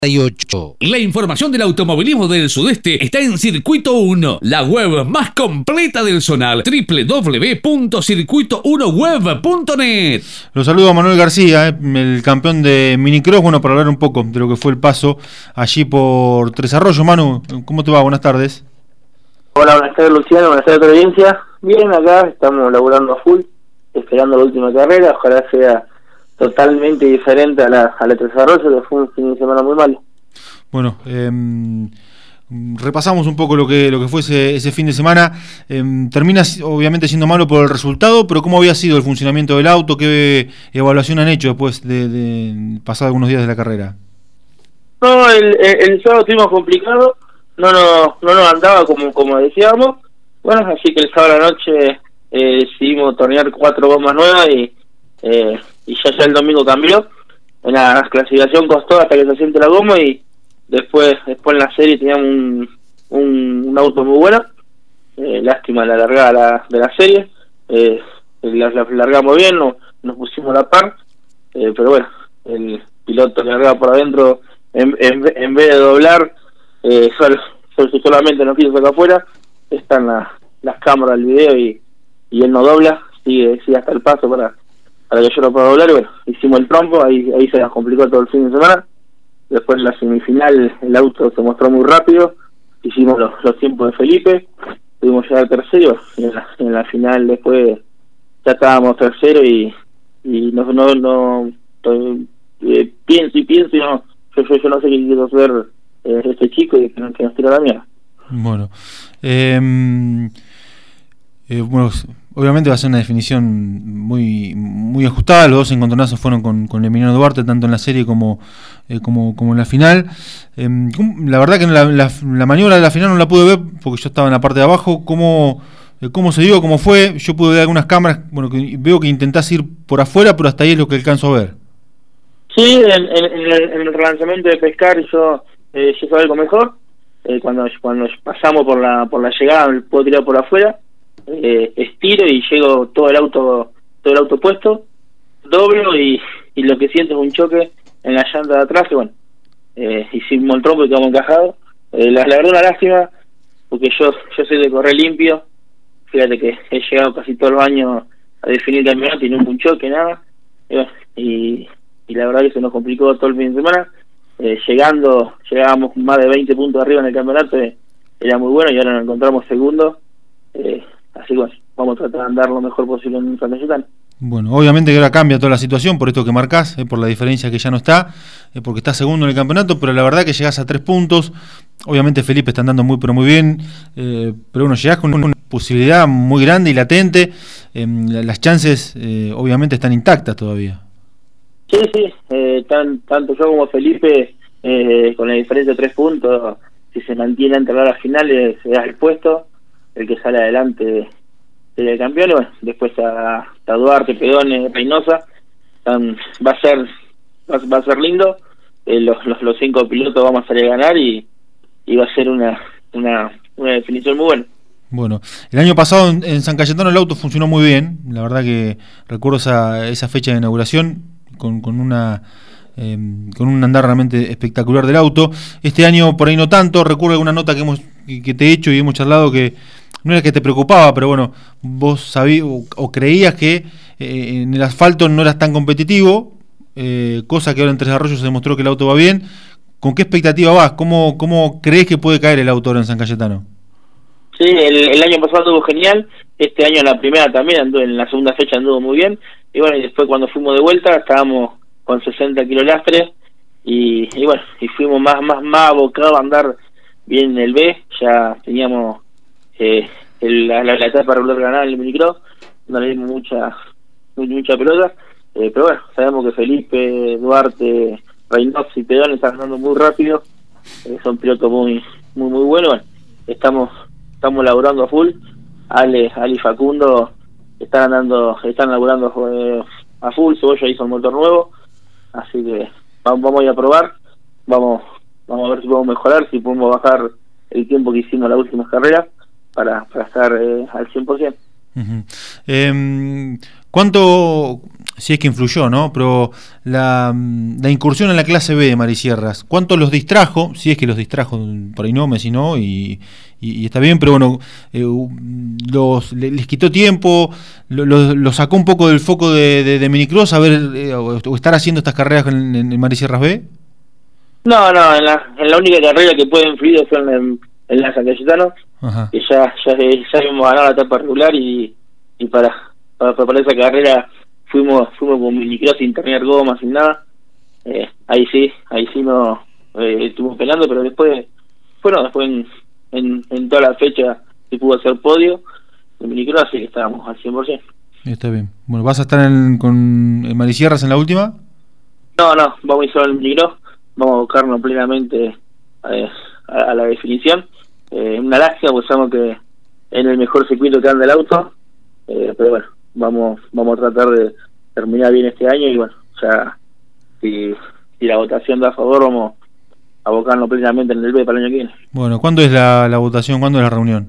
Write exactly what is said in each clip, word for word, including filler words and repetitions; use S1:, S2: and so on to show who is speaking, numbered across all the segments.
S1: ocho.
S2: La información del automovilismo del sudeste está en Circuito uno, la web más completa del zonal, doble u doble u doble u punto circuito uno web punto net.
S3: Lo saludo a Manuel García, eh, el campeón de minicross, bueno, para hablar un poco de lo que fue el paso allí por Tres Arroyos. Manu, ¿cómo te va? Buenas tardes.
S4: Hola, buenas tardes Luciano, buenas tardes audiencia. Bien, acá estamos laburando a full, esperando la última carrera, ojalá sea totalmente diferente a la, a la Tres Arroyos, que fue un fin de semana muy malo.
S3: Bueno, eh, repasamos un poco lo que lo que fue ese, ese fin de semana. Eh, termina obviamente siendo malo por el resultado, pero ¿cómo había sido el funcionamiento del auto? ¿Qué evaluación han hecho después de, de pasar algunos días de la carrera?
S4: No, el, el, el sábado estuvimos complicado, no nos no nos andaba como como decíamos. Bueno, así que el sábado a la noche eh, decidimos tornear cuatro gomas nuevas y eh, y ya ya el domingo cambió. En la clasificación costó hasta que se asiente la goma y después después en la serie teníamos un, un, un auto muy bueno. Eh, lástima la largada la, de la serie. Eh, la, la largamos bien, no, nos pusimos a la par, eh, pero bueno, el piloto que largaba por adentro, en, en, en vez de doblar, eh, solo, solo, solamente nos quiso sacar afuera. Están la, las cámaras, el video y, y él no dobla, sigue, sigue hasta el paso para para que yo lo pueda doblar. Y bueno, hicimos el trompo, ahí ahí se nos complicó todo el fin de semana. Después en la semifinal el auto se mostró muy rápido, hicimos los, los tiempos de Felipe, pudimos llegar tercero, y en la, en la final después ya estábamos tercero y y no no no, no eh, pienso y pienso y no, yo, yo, yo no sé qué quiso hacer eh, este chico y que, que nos tiró la mierda.
S3: Bueno, eh, eh, bueno, obviamente va a ser una definición muy muy ajustada. Los dos encontronazos fueron con, con Emiliano Duarte, tanto en la serie como eh, como, como en la final. Eh, la verdad que en la, la, la maniobra de la final no la pude ver porque yo estaba en la parte de abajo. ¿Cómo, eh, cómo se dio? ¿Cómo fue? Yo pude ver algunas cámaras, bueno, que veo que intentás ir por afuera, pero hasta ahí es lo que alcanzo a ver.
S4: Sí, en, en, en, el, en el relanzamiento de pescar yo eh, yo algo mejor. Eh, cuando cuando pasamos por la por la llegada puedo tirar por afuera. Eh, estiro y llego todo el auto todo el auto puesto, doblo y, y lo que siento es un choque en la llanta de atrás, que bueno, eh, hicimos el trompo y quedamos encajados. Eh, la, la verdad una lástima, porque yo yo soy de correr limpio, fíjate que he llegado casi todos los años a definir el campeonato y no un choque, nada, y, bueno, y, y la verdad que se nos complicó todo el fin de semana. Eh, llegando, llegábamos más de veinte puntos arriba en el campeonato, eh, era muy bueno y ahora nos encontramos segundo. Eh, Así que bueno, vamos a tratar de andar lo mejor posible en San Cayetano.
S3: Bueno, obviamente que ahora cambia toda la situación por esto que marcás, eh, por la diferencia que ya no está, eh, porque está segundo en el campeonato, pero la verdad que llegás a tres puntos. Obviamente Felipe está andando muy pero muy bien, eh, pero bueno, llegás con una posibilidad muy grande y latente. Eh, las chances eh, obviamente están intactas todavía.
S4: Sí, sí, eh, tan, tanto yo como Felipe, eh, con la diferencia de tres puntos, si se mantiene entre las finales, se da el puesto. El que sale adelante sería el campeón. Y bueno, después a, a Duarte, Pedone, Reynosa, um, va a ser va, va a ser lindo. Eh, los, los los cinco pilotos vamos a salir a ganar y, y va a ser una una una definición muy buena.
S3: Bueno, el año pasado en, en San Cayetano el auto funcionó muy bien. La verdad que recuerdo esa esa fecha de inauguración con con una eh, con un andar realmente espectacular del auto. Este año por ahí no tanto. Recuerdo alguna nota que hemos que, que te he hecho y hemos charlado que no era que te preocupaba, pero bueno, vos sabías o, o creías que eh, en el asfalto no eras tan competitivo, eh, cosa que ahora en Tres Arroyos se demostró que el auto va bien. ¿Con qué expectativa vas? ¿Cómo, cómo crees que puede caer el auto ahora en San Cayetano?
S4: Sí, el, el año pasado anduvo genial, este año en la primera también anduvo, en la segunda fecha anduvo muy bien, y bueno, y después cuando fuimos de vuelta estábamos con sesenta kilolastres, y, y bueno, y fuimos más, más, más abocados a andar bien en el B, ya teníamos Eh, el, la, la, la etapa regular ganada en el minicross, no le dimos mucha mucha pelota, eh, pero bueno, sabemos que Felipe, Duarte, Reynosa y Pedón están andando muy rápido, eh, son pilotos muy muy muy buenos. Bueno, estamos estamos laburando a full. Ale, Ale y Facundo están andando están laburando eh, a full. Cebolla hizo un motor nuevo, así que vamos, vamos a ir a probar, vamos vamos a ver si podemos mejorar, si podemos bajar el tiempo que hicimos en las últimas carreras para, para estar eh, al cien por ciento.
S3: Uh-huh. Eh, ¿Cuánto, si es que influyó, ¿no? Pero la, la incursión en la clase B de Marisierras, ¿cuánto los distrajo? Si es que los distrajo, por ahí no, Messi no, y, y, y está bien, pero bueno, eh, los, les quitó tiempo, los lo, lo sacó un poco del foco de, de, de Minicross, a ver, eh, o, o estar haciendo estas carreras en, en, en Marisierras B.
S4: No, no, en la, en la única carrera que puede influir son en, en la San Cayetano, que ya, ya, ya habíamos ganado la etapa regular y, y para, para, para esa carrera fuimos fuimos con Minicross sin terminar goma, sin nada. Eh, ahí sí, ahí sí no eh, estuvimos peleando, pero después, bueno, después en, en, en toda la fecha se pudo hacer podio en Minicross, así que estábamos al cien por ciento.
S3: Está bien. Bueno, ¿vas a estar en, con en Marisierras en la última?
S4: No, no, vamos a ir solo en Minicross, vamos a buscarnos plenamente eh, a, a la definición. Eh, una lástima, pues sabemos que en el mejor circuito que anda el auto, eh, pero bueno, vamos vamos a tratar de terminar bien este año y bueno, ya si, si la votación da a favor, vamos a abocarnos plenamente en el B para el año que viene.
S3: Bueno, ¿cuándo es la, la votación? ¿Cuándo es la reunión?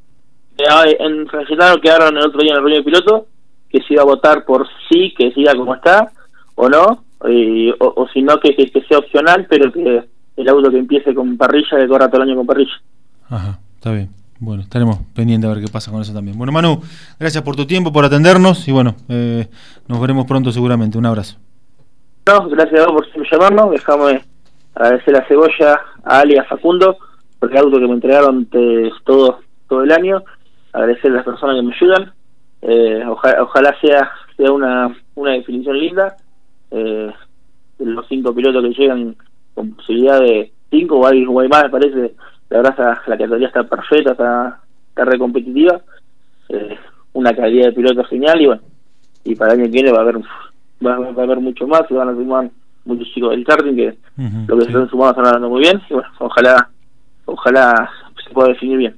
S4: Eh, en Cayetano quedaron el otro día en la reunión de piloto que se iba a votar por sí, que siga como está, o no, y, o, o si no, que, que, que sea opcional, pero que el auto que empiece con parrilla, que corra todo el año con parrilla.
S3: Ajá, está bien. Bueno, estaremos pendientes a ver qué pasa con eso también. Bueno, Manu, gracias por tu tiempo, por atendernos y bueno, eh, nos veremos pronto seguramente. Un abrazo.
S4: No, gracias a vos por llamarnos. Dejamos agradecer a Cebolla, a Ali, a Facundo por el auto que me entregaron te, todo todo el año. Agradecer a las personas que me ayudan. Eh, ojalá, ojalá sea sea una una definición linda. Eh, los cinco pilotos que llegan con posibilidad de cinco o hay, o hay más, me parece. La verdad, está, la categoría está perfecta, está, está re competitiva. Eh, una calidad de piloto genial y bueno, y para el año que viene va a haber va, va a haber mucho más, se van a sumar muchos chicos del karting que uh-huh, lo que sí. se están sumando están andando muy bien y bueno, ojalá ojalá se pueda definir bien.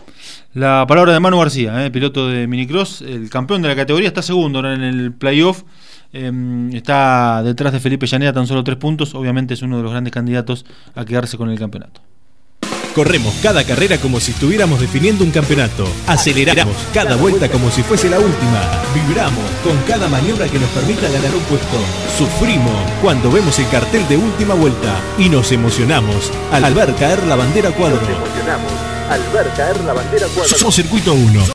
S3: La palabra de Manu García, eh, piloto de Minicross, el campeón de la categoría, está segundo, ¿no?, en el playoff. Eh, está detrás de Felipe Llaneda, tan solo tres puntos. Obviamente es uno de los grandes candidatos a quedarse con el campeonato.
S1: Corremos cada carrera como si estuviéramos definiendo un campeonato. Aceleramos cada vuelta como si fuese la última. Vibramos con cada maniobra que nos permita ganar un puesto. Sufrimos cuando vemos el cartel de última vuelta. Y nos emocionamos al ver caer la bandera cuadro. Nos emocionamos al ver caer la bandera cuadro. Somos Circuito uno.